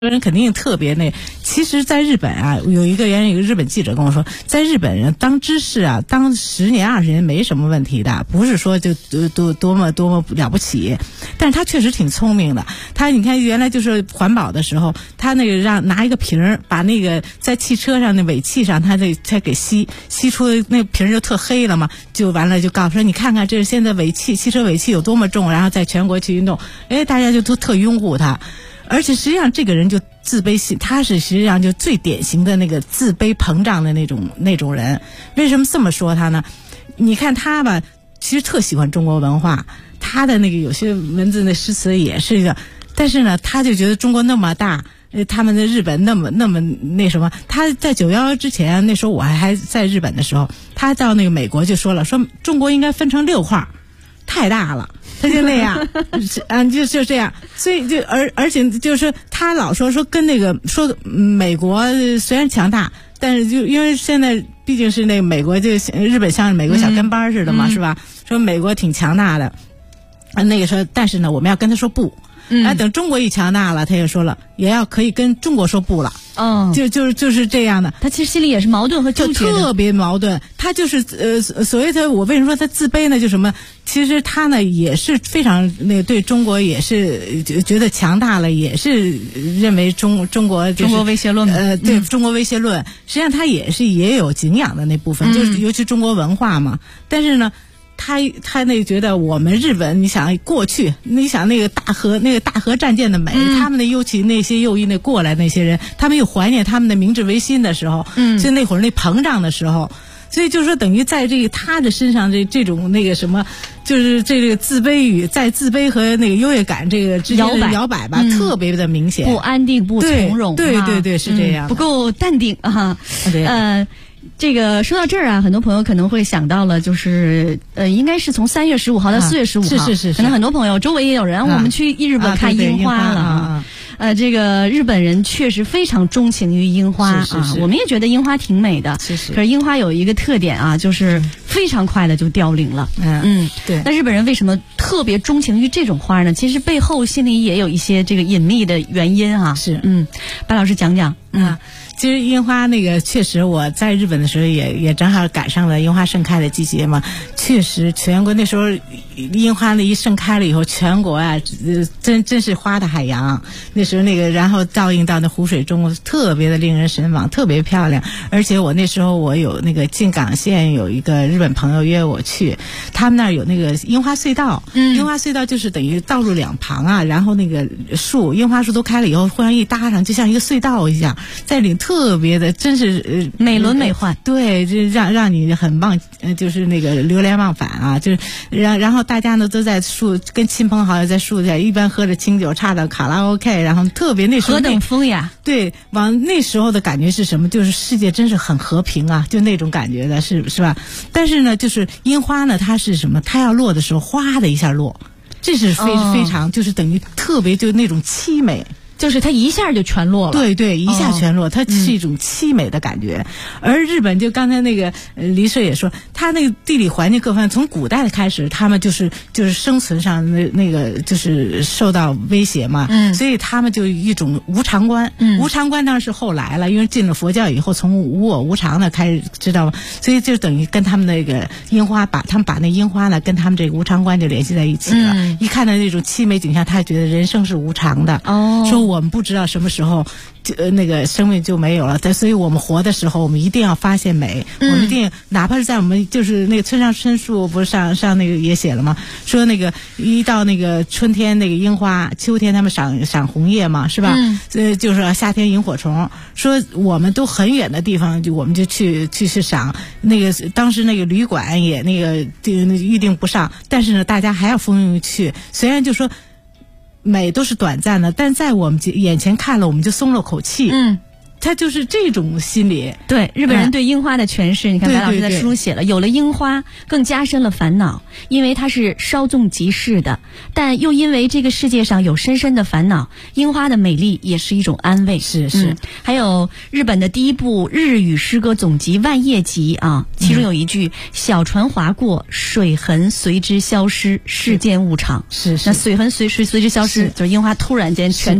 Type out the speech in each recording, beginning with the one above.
人肯定特别其实在日本啊，有一个日本记者跟我说，在日本人当知识啊，当10年20年没什么问题的，不是说就多么了不起，但是他确实挺聪明的。你看原来就是环保的时候，他那个让拿一个瓶儿，把那个在汽车上那尾气上，他给吸出那瓶儿就特黑了嘛，就完了就告诉说你看看这是现在汽车尾气有多么重，然后在全国去运动，大家就都特拥护他。而且实际上这个人就自卑心，他是实际上就最典型的那个自卑膨胀的那种人。为什么这么说他呢？你看他吧，其实特喜欢中国文化，他的那个有些文字的诗词也是一个，但是呢，他就觉得中国那么大，他们的日本那么那什么。他在911之前，那时候我还在日本的时候，他到那个美国就说中国应该分成6块，太大了。他就那样，就这样，所以而且就是他老说跟那个说美国虽然强大，但是就因为现在毕竟是那个美国就日本像美国小跟班似的嘛，是吧？说美国挺强大的，那个说，但是呢，我们要跟他说不。等中国一强大了，他也说了，也要可以跟中国说不了。就是这样的。 他其实心里也是矛盾和纠结的， 就特别矛盾。他就是所谓我为什么说他自卑呢？就什么？其实他呢也是非常对中国也是觉得强大了，也是认为中国就是中国威胁论。 对中国威胁论，实际上他也有敬仰的那部分，就是尤其中国文化嘛。但是呢。他觉得我们日本，你想过去，你想那个大和战舰的美，他们尤其那些右翼过来那些人，他们又怀念他们的明治维新的时候，就那会儿那膨胀的时候，所以就是说等于在他的身上这种那个什么，就是这个自卑和那个优越感这个之间的摇摆吧，特别的明显， 不安定不从容， 对，是这样， 不够淡定啊， 对。 这个说到这儿啊，很多朋友可能会想到了，就是应该是从3月15号到4月15号， 是， 可能很多朋友周围也有人，我们去日本看樱花了这个日本人确实非常钟情于樱花是我们也觉得樱花挺美的， 是。 可是樱花有一个特点啊，就是非常快的就凋零了。 对。 那日本人为什么特别钟情于这种花呢？其实背后心里也有一些这个隐秘的原因啊。 是。 白老师讲讲。 其实樱花那个确实我在日本的时候也正好赶上了樱花盛开的季节嘛，确实全国那时候樱花一盛开了以后，全国啊真是花的海洋。那时候然后倒映到那湖水中，特别的令人神往，特别漂亮。而且我那时候我有那个静冈县有一个日本朋友约我去，他们那儿有那个樱花隧道。樱花隧道就是等于道路两旁啊，然后那个樱花树都开了以后，忽然一搭上，就像一个隧道一样，在里特别的真是美轮美奂。 对，就让你很就是那个流连忘返啊，就是然后大家呢都在跟亲朋好友在树下，一般喝着清酒，唱着卡拉 OK， 然后特别那时候何等风雅。 对，那时候的感觉是什么？就是世界真是很和平啊，就那种感觉的，是吧？但是呢，就是樱花呢，它是什么？它要落的时候，哗的一下落，这是非常就是等于特别就那种凄美。 就是它一下就全落了， 对，一下全落，它是一种凄美的感觉。而日本就刚才那个黎社也说，它那个地理环境各方面，从古代开始，他们就是生存上那个就是受到威胁嘛，所以他们就一种无常观。无常观当然是后来了，因为进了佛教以后，从无我无常的开始知道吗？所以就等于跟他们那个樱花，他们把那樱花呢跟他们这个无常观就联系在一起了。一看到那种凄美景象，他觉得人生是无常的。说我们不知道什么时候那个生命就没有了，所以我们活的时候，我们一定要发现美。我们一定哪怕是在我们就是那个村上春树不是上那个也写了吗？说那个一到那个春天那个樱花，秋天他们赏红叶嘛，是吧？就是夏天萤火虫。说我们都很远的地方，我们就去赏。那个当时那个旅馆也那个预定不上，但是呢，大家还要蜂拥去。虽然就说美都是短暂的，但在我们眼前看了，我们就松了口气。他就是这种心理。 对，日本人对樱花的诠释，你看白老师在书中写了，有了樱花更加深了烦恼，因为它是稍纵即逝的，但又因为这个世界上有深深的烦恼，樱花的美丽也是一种安慰。 是。 还有日本的第一部日语诗歌总集《万叶集》啊，其中有一句小船划过，水痕随之消失，世间无常。 是。 那水痕随之消失，就是樱花突然间全都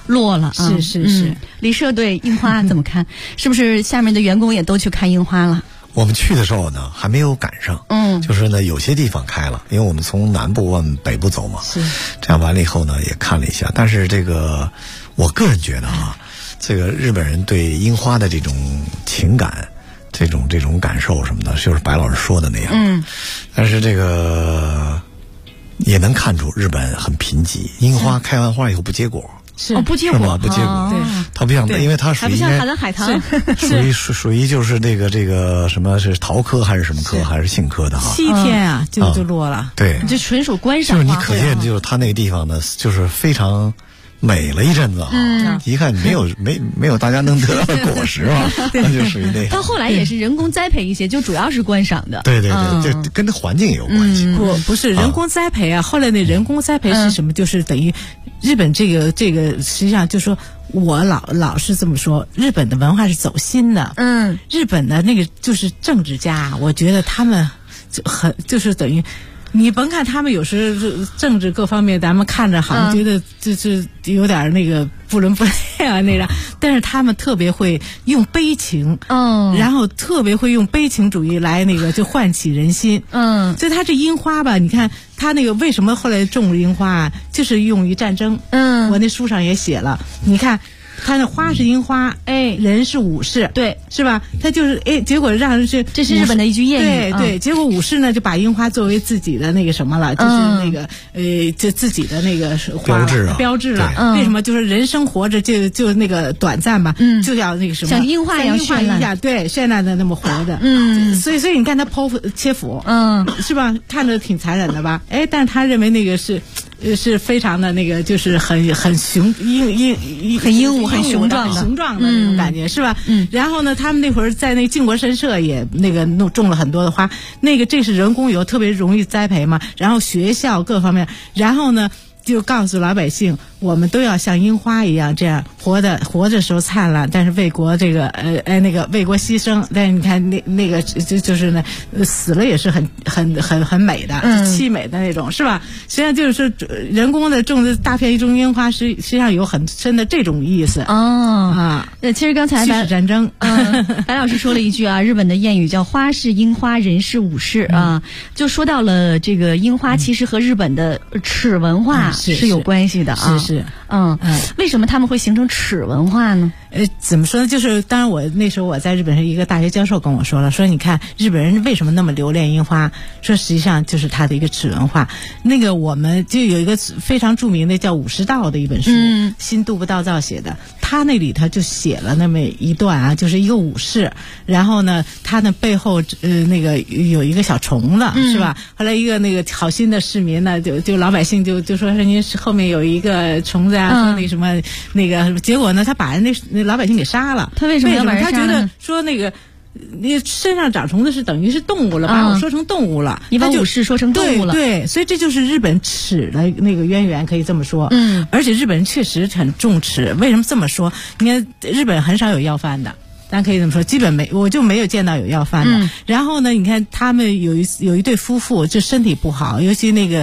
落了。 是。 李社对樱花怎么看？是不是下面的员工也都去看樱花了？ 我们去的时候呢，还没有赶上。就是呢，有些地方开了，因为我们从南部往北部走嘛。 是。 这样完了以后呢，也看了一下。但是这个，我个人觉得啊，这个日本人对樱花的这种情感、这种感受什么的，就是白老师说的那样。但是这个也能看出日本很贫瘠，樱花开完花以后不结果。 不结果， 不结果， 对， 它不像，因为它属于还不像海棠， 属于就是这个什么是桃科还是什么科还是杏科的哈 ，7天啊就落了， 对， 这纯属观赏， 就是你可见就是它那个地方呢，就是非常美了一阵子啊，一看没有大家能得到的果实啊，那就属于那个。 到后来也是人工栽培一些，就主要是观赏的。 对，就跟这环境也有关系。 不是人工栽培啊，后来那人工栽培是什么？就是等于日本这个实际上就说，我老是这么说，日本的文化是走心的。日本的那个就是政治家，我觉得他们就是等于。你甭看他们有时政治各方面，咱们看着好像觉得就是有点那个不伦不类啊那样，但是他们特别会用悲情，然后特别会用悲情主义来那个就唤起人心，所以他这樱花吧，你看他那个为什么后来种樱花啊，就是用于战争，我那书上也写了，你看。他那花是樱花，人是武士， 对， 是吧？他就是结果让人这是日本的一句谚语， 对，结果武士呢就把樱花作为自己的那个什么了，就是那个就自己的那个标志了。为什么？就是人生活着就那个短暂吧，就要那个什么， 像樱花一样绚烂， 对，绚烂的那么活着。所以你看他剖腹切腹，是吧？看着挺残忍的吧？但是他认为那个是非常的那个，就是很雄很英武、很雄壮的那种感觉，是吧？然后呢，他们那会儿在那靖国神社也那个种了很多的花，这是人工油，特别容易栽培嘛。然后学校各方面，然后呢就告诉老百姓，我们都要像樱花一样，这样活着时候灿烂，但是为国这个那个为国牺牲。但是你看那个就是呢，死了也是很美的，凄美的那种，是吧？实际上就是说人工的种的大片一种樱花，实际上有很深的这种意思。 其实刚才驱使战争， 白老师说了一句啊，日本的谚语叫花是樱花，人是武士啊，就说到了这个樱花，其实和日本的齿文化是有关系的啊。 是。 为什么他们会形成齿文化呢？ 怎么说呢？就是当然，那时候我在日本是一个大学教授跟我说了，说你看日本人为什么那么留恋樱花？说实际上就是他的一个齿文化。那个我们就有一个非常著名的叫武士道的一本书，新渡部道造写的，他那里他就写了那么一段啊，就是一个武士，然后呢，他的背后那个有一个小虫子，是吧？后来一个那个好心的市民呢，就老百姓就说您后面有一个虫子啊，说那什么那个，结果呢，他把那老百姓给杀了。 他为什么要把人杀了？ 他觉得说那身上长虫子是等于是动物了，把我说成动物了， 你把武士说成动物了， 对，所以这就是日本齿的那个渊源，可以这么说。而且日本人确实很重齿。为什么这么说？你看日本很少有要饭的。咱可以这么说，基本我就没有见到有要饭的。然后呢，你看他们有一对夫妇，就身体不好，尤其那个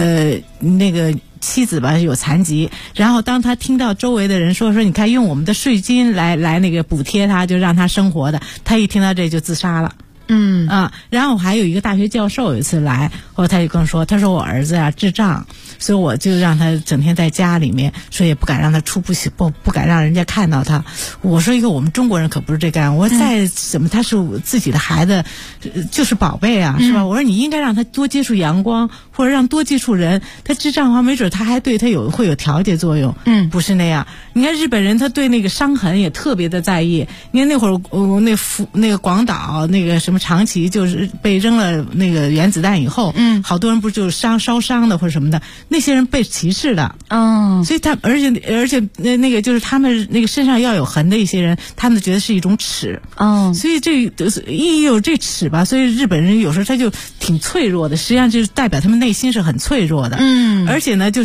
妻子吧有残疾，然后当他听到周围的人说你看用我们的税金来那个补贴他，就让他生活的，他一听到这就自杀了。然后还有一个大学教授有一次来，后来他就跟我说，他说我儿子啊智障，所以我就让他整天在家里面，说也不敢让他出不敢让人家看到他。我说我们中国人可不是这样，我说再怎么他是自己的孩子，就是宝贝啊，是吧？我说你应该让他多接触阳光，或者让多接触人。他智障的话，没准他还对他会有调节作用。不是那样。你看日本人，他对那个伤痕也特别的在意。你看那会儿那个广岛那个什么长崎，就是被扔了那个原子弹以后，好多人不就是烧伤的或者什么的，那些人被歧视的。所以而且那个就是他们那个身上要有痕的一些人，他们觉得是一种耻。所以一有这耻吧，所以日本人有时候他就挺脆弱的，实际上就是代表他们内心是很脆弱的。而且呢，就是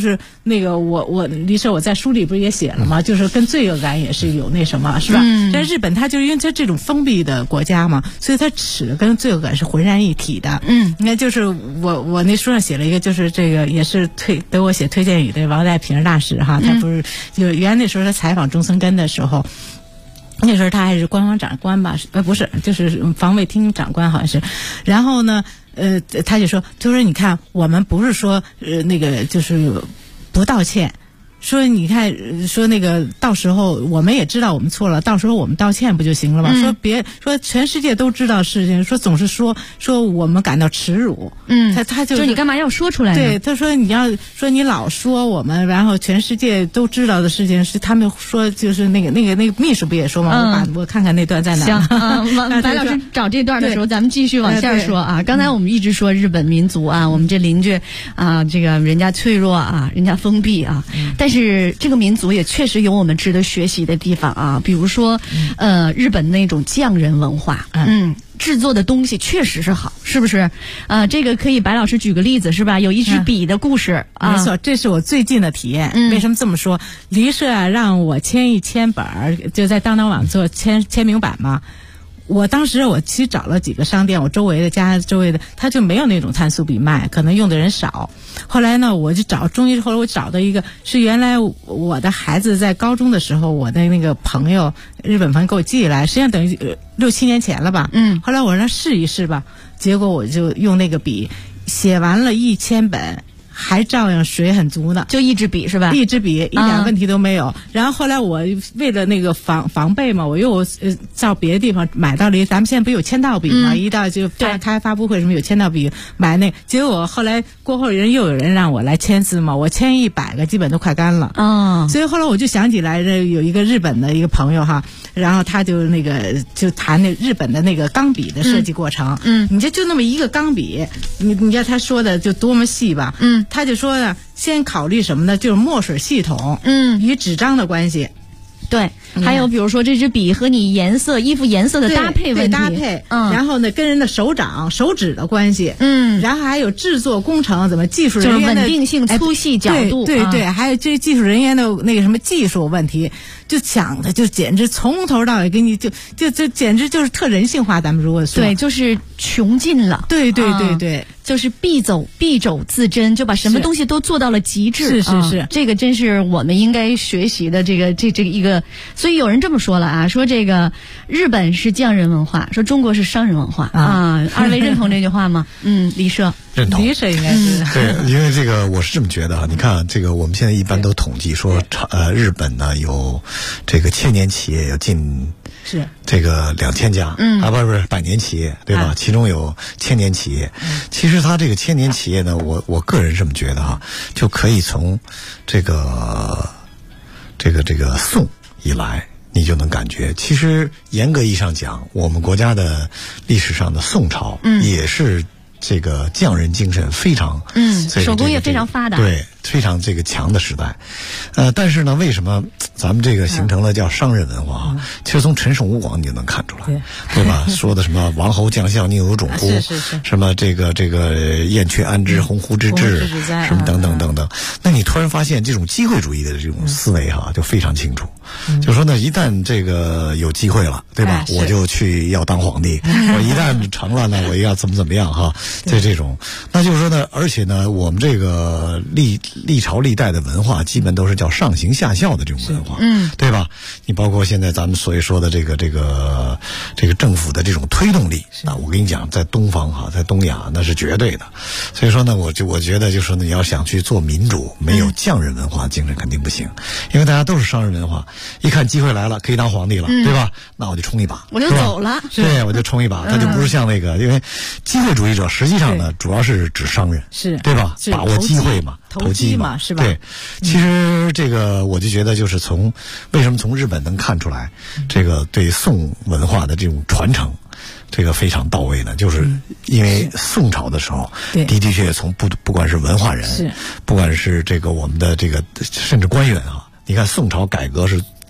那个我李舍我在书里不是也写了吗？就是跟罪恶感也是有那什么，是吧？在日本，它就是因为它这种封闭的国家嘛，所以它耻跟罪恶感是浑然一体的。你看，就是我那书上写了一个，就是这个也是给我写推荐语的王代平大使哈，他不是原来那时候他采访中村根的时候。那时候他还是官方长官吧，不是，就是防卫厅长官好像是。然后呢，他就说你看，我们不是说那个就是不道歉。说你看，说那个到时候我们也知道我们错了，到时候我们道歉不就行了吗？说全世界都知道事情，说总是说我们感到耻辱。他就你干嘛要说出来呢？ 对，他说你要说你老说我们，然后全世界都知道的事情是他们说就是那个秘书不也说吗？我看看那段在哪。 行，白老师找这段的时候，咱们继续往下说啊。刚才我们一直说日本民族啊，我们这邻居啊，这个人家脆弱啊，人家封闭啊，但是这个民族也确实有我们值得学习的地方啊，比如说日本那种匠人文化，制作的东西确实是好，是不是？这个可以白老师举个例子是吧？有一支笔的故事啊， 没错，这是我最近的体验。为什么这么说？黎社让我签1000本，就在当当网做签名版嘛。我当时我其实找了几个商店，我周围的家周围的他就没有那种碳素笔卖，可能用的人少。后来呢，我就终于后来我找到一个，是原来我的孩子在高中的时候，我的那个朋友日本朋友给我寄来，实际上等于6、7年前了吧。后来我让他试一试吧，结果我就用那个笔写完了1000本。还照样水很足呢， 就一支笔是吧？ 一支笔一点问题都没有。然后后来我为了那个防备嘛，我又到别的地方买到了咱们现在不有签到笔嘛，一到就开发布会什么有签到笔，买那结果后来过后又有人让我来签字嘛，我签100个基本都快干了。所以后来我就想起来有一个日本的一个朋友哈，然后他就就谈那日本的那个钢笔的设计过程。你就那么一个钢笔，你知道他说的就多么细吧？他就说呢，先考虑什么呢？就是墨水系统，与纸张的关系。 对，还有比如说这支笔和你衣服颜色的搭配问题， 搭配，然后呢跟人的手指的关系，然后还有制作工程怎么技术人员的稳定性、粗细、角度， 对，还有这技术人员的那个什么技术问题，就讲的就简直从头到尾给你就简直就是特人性化。咱们如果说对，就是穷尽了， 对， 就是敝帚自珍，就把什么东西都做到了极致。 是， 这个真是我们应该学习的这一个。所以有人这么说了啊，说这个日本是匠人文化，说中国是商人文化啊。二位认同这句话吗？李社认同， 李社应该是对，因为这个我是这么觉得哈。你看这个，我们现在一般都统计说，日本呢有这个千年企业有近。 是这个2000家，不是100年企业，对吧？其中有1000年企业。其实它这个1000年企业呢，我个人这么觉得哈，就可以从这个宋以来，你就能感觉，其实严格意义上讲，我们国家的历史上的宋朝，也是这个匠人精神非常， 手工业非常发达， 对，非常这个强的时代。但是呢，为什么咱们这个形成了叫商人文化？其实从陈胜吴广你就能看出来，对吧？说的什么王侯将相宁有种乎？ 是， 什么这个燕雀安知鸿鹄之志，什么等等等等。那你突然发现这种机会主义的这种思维哈，就非常清楚。就说呢，一旦这个有机会了，对吧？我就去要当皇帝。我一旦成了呢，我要怎么样哈？在这种，那就是说呢，而且呢，我们这个历朝历代的文化，基本都是叫上行下效的这种文化，对吧？你包括现在咱们所说的这个政府的这种推动力，那我跟你讲，在东方哈，在东亚那是绝对的。所以说呢，我觉得就是说呢，你要想去做民主，没有匠人文化精神肯定不行，因为大家都是商人文化，一看机会来了，可以当皇帝了，对吧？那我就冲一把， 我就走了， 对，我就冲一把，他就不是像那个，因为机会主义者实际上呢，主要是指商人， 是对吧？把握机会嘛，投机嘛， 是吧？ 对，其实这个我就觉得就是为什么从日本能看出来，这个对宋文化的这种传承，这个非常到位呢？就是因为宋朝的时候，的确从不管是文化人，不管是这个我们的这个甚至官员啊，你看宋朝改革是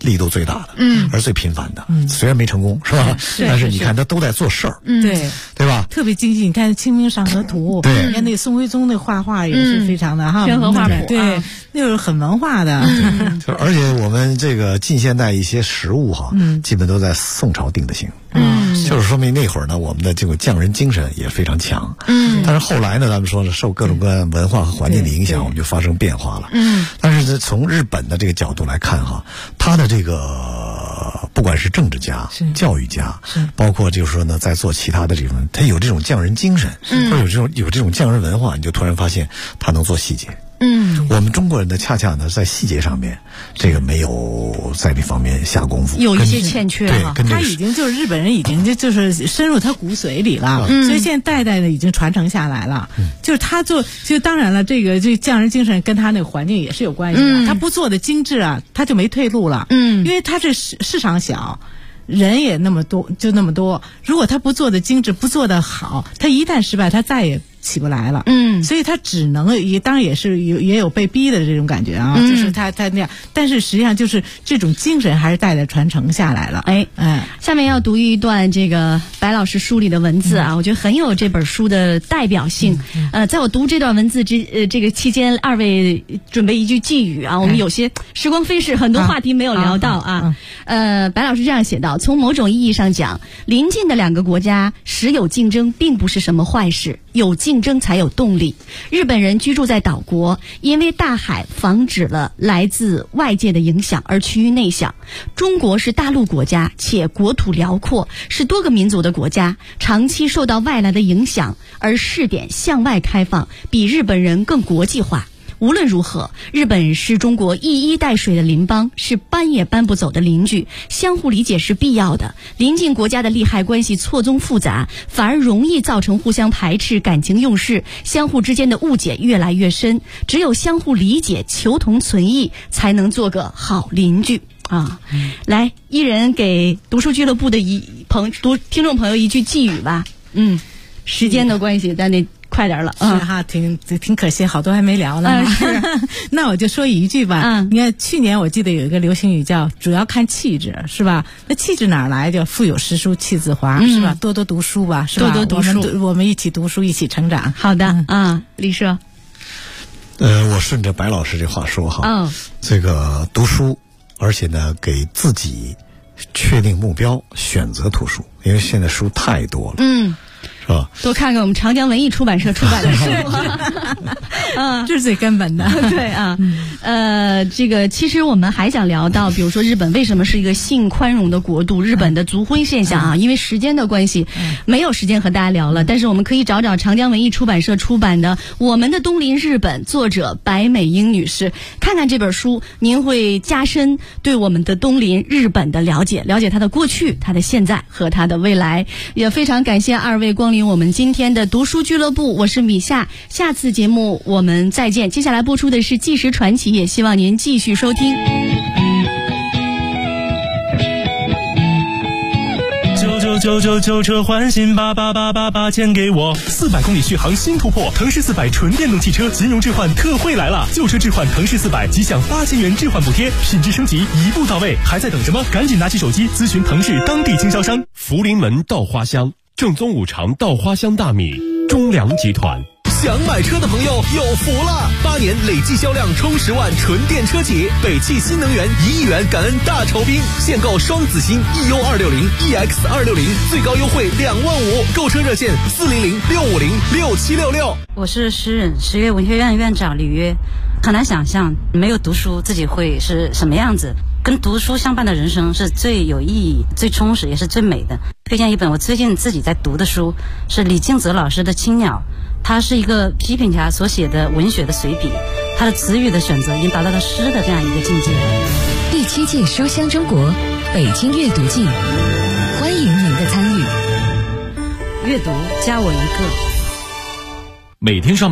力度最大的，而最频繁的，虽然没成功，是吧？但是你看他都在做事儿，对吧？ 特别精细。你看《清明上河图》， 对， 你看那个宋徽宗那画画也是非常的哈， 宣和画谱， 对，那就是很文化的。 而且我们这个近现代一些食物哈，基本都在宋朝定的型，就是说明那会儿呢，我们的这个匠人精神也非常强，但是后来呢，咱们说呢，受各种各样文化和环境的影响，我们就发生变化了，但是从日本的这个角度来看哈，他的这个不管是政治家、教育家，包括就是说呢，在做其他的这种，他有这种匠人精神，或者有这种匠人文化，你就突然发现他能做细节。我们中国人呢，恰恰呢在细节上面，这个没有在这方面下功夫， 有一些欠缺哈。 他已经就是日本人已经就是深入他骨髓里了，所以现在代代的已经传承下来了。就是他做，就当然了，这匠人精神跟他那个环境也是有关系的。他不做的精致啊，他就没退路了。因为他这市场小。人也那么多，就那么多。如果他不做的精致，不做的好，他一旦失败，他再也起不来了。所以他只能当然也是也有被逼的这种感觉啊，就是他那样。但是实际上就是这种精神还是代代传承下来了。 下面要读一段这个白老师书里的文字啊，我觉得很有这本书的代表性。在我读这段文字这个期间，二位准备一句寄语啊，我们有些时光飞逝，很多话题没有聊到啊。白老师这样写道。从某种意义上讲，邻近的两个国家时有竞争并不是什么坏事，有竞争才有动力。日本人居住在岛国，因为大海防止了来自外界的影响而趋于内向。中国是大陆国家，且国土辽阔，是多个民族的国家，长期受到外来的影响而试点向外开放，比日本人更国际化。无论如何，日本是中国一衣带水的邻邦，是搬也搬不走的邻居，相互理解是必要的。邻近国家的利害关系错综复杂，反而容易造成互相排斥、感情用事，相互之间的误解越来越深。只有相互理解、求同存异，才能做个好邻居啊！来，一人给读书俱乐部的听众朋友一句寄语吧。时间的关系，但得快点了。 是哈，挺可惜，好多还没聊呢。 是， 那我就说一句吧。你看去年我记得有一个流行语叫主要看气质，是吧？那气质哪来？叫腹有诗书气自华，是吧？多多读书吧，是吧？ 多多读书， 我们一起读书，一起成长。 好的李社。 我顺着白老师这话说哈，这个读书，而且呢给自己确定目标，选择图书，因为现在书太多了。是吧？ 多看看我们长江文艺出版社出版的书， 这是最根本的。 对啊，这个其实我们还想聊到，比如说日本为什么是一个性宽容的国度，日本的族婚现象啊，因为时间的关系，没有时间和大家聊了。但是我们可以找长江文艺出版社出版的《我们的东邻日本》，作者白美英女士，看看这本书，您会加深对我们的东邻日本的了解，了解它的过去、它的现在和它的未来。也非常感谢二位光临我们今天的读书俱乐部，我是米夏，下次节目我们再见。接下来播出的是《纪实传奇》，也希望您继续收听。 旧车换新，88888钱给我，400公里续航新突破，腾势400纯电动汽车金融置换特惠来了，旧车置换腾势400即享8000元置换补贴，品质升级一步到位，还在等什么？赶紧拿起手机咨询腾势当地经销商。 福临门稻花香，正宗五常稻花香大米，中粮集团。 想买车的朋友有福了！8年累计销量冲10万，纯电车企，北汽新能源1亿元感恩大酬宾，现购双子星 EU260、EX260，最高优惠2万5，购车热线400-650-6766。 我是诗人，实业文学院院长李约。很难想象没有读书自己会是什么样子，跟读书相伴的人生是最有意义、最充实也是最美的。推荐一本我最近自己在读的书，是李敬泽老师的《青鸟》。他是一个批评家所写的文学的随笔，他的词语的选择已经达到了诗的这样一个境界。 第7届书香中国北京阅读季，欢迎您的参与。 阅读加我一个。 每天上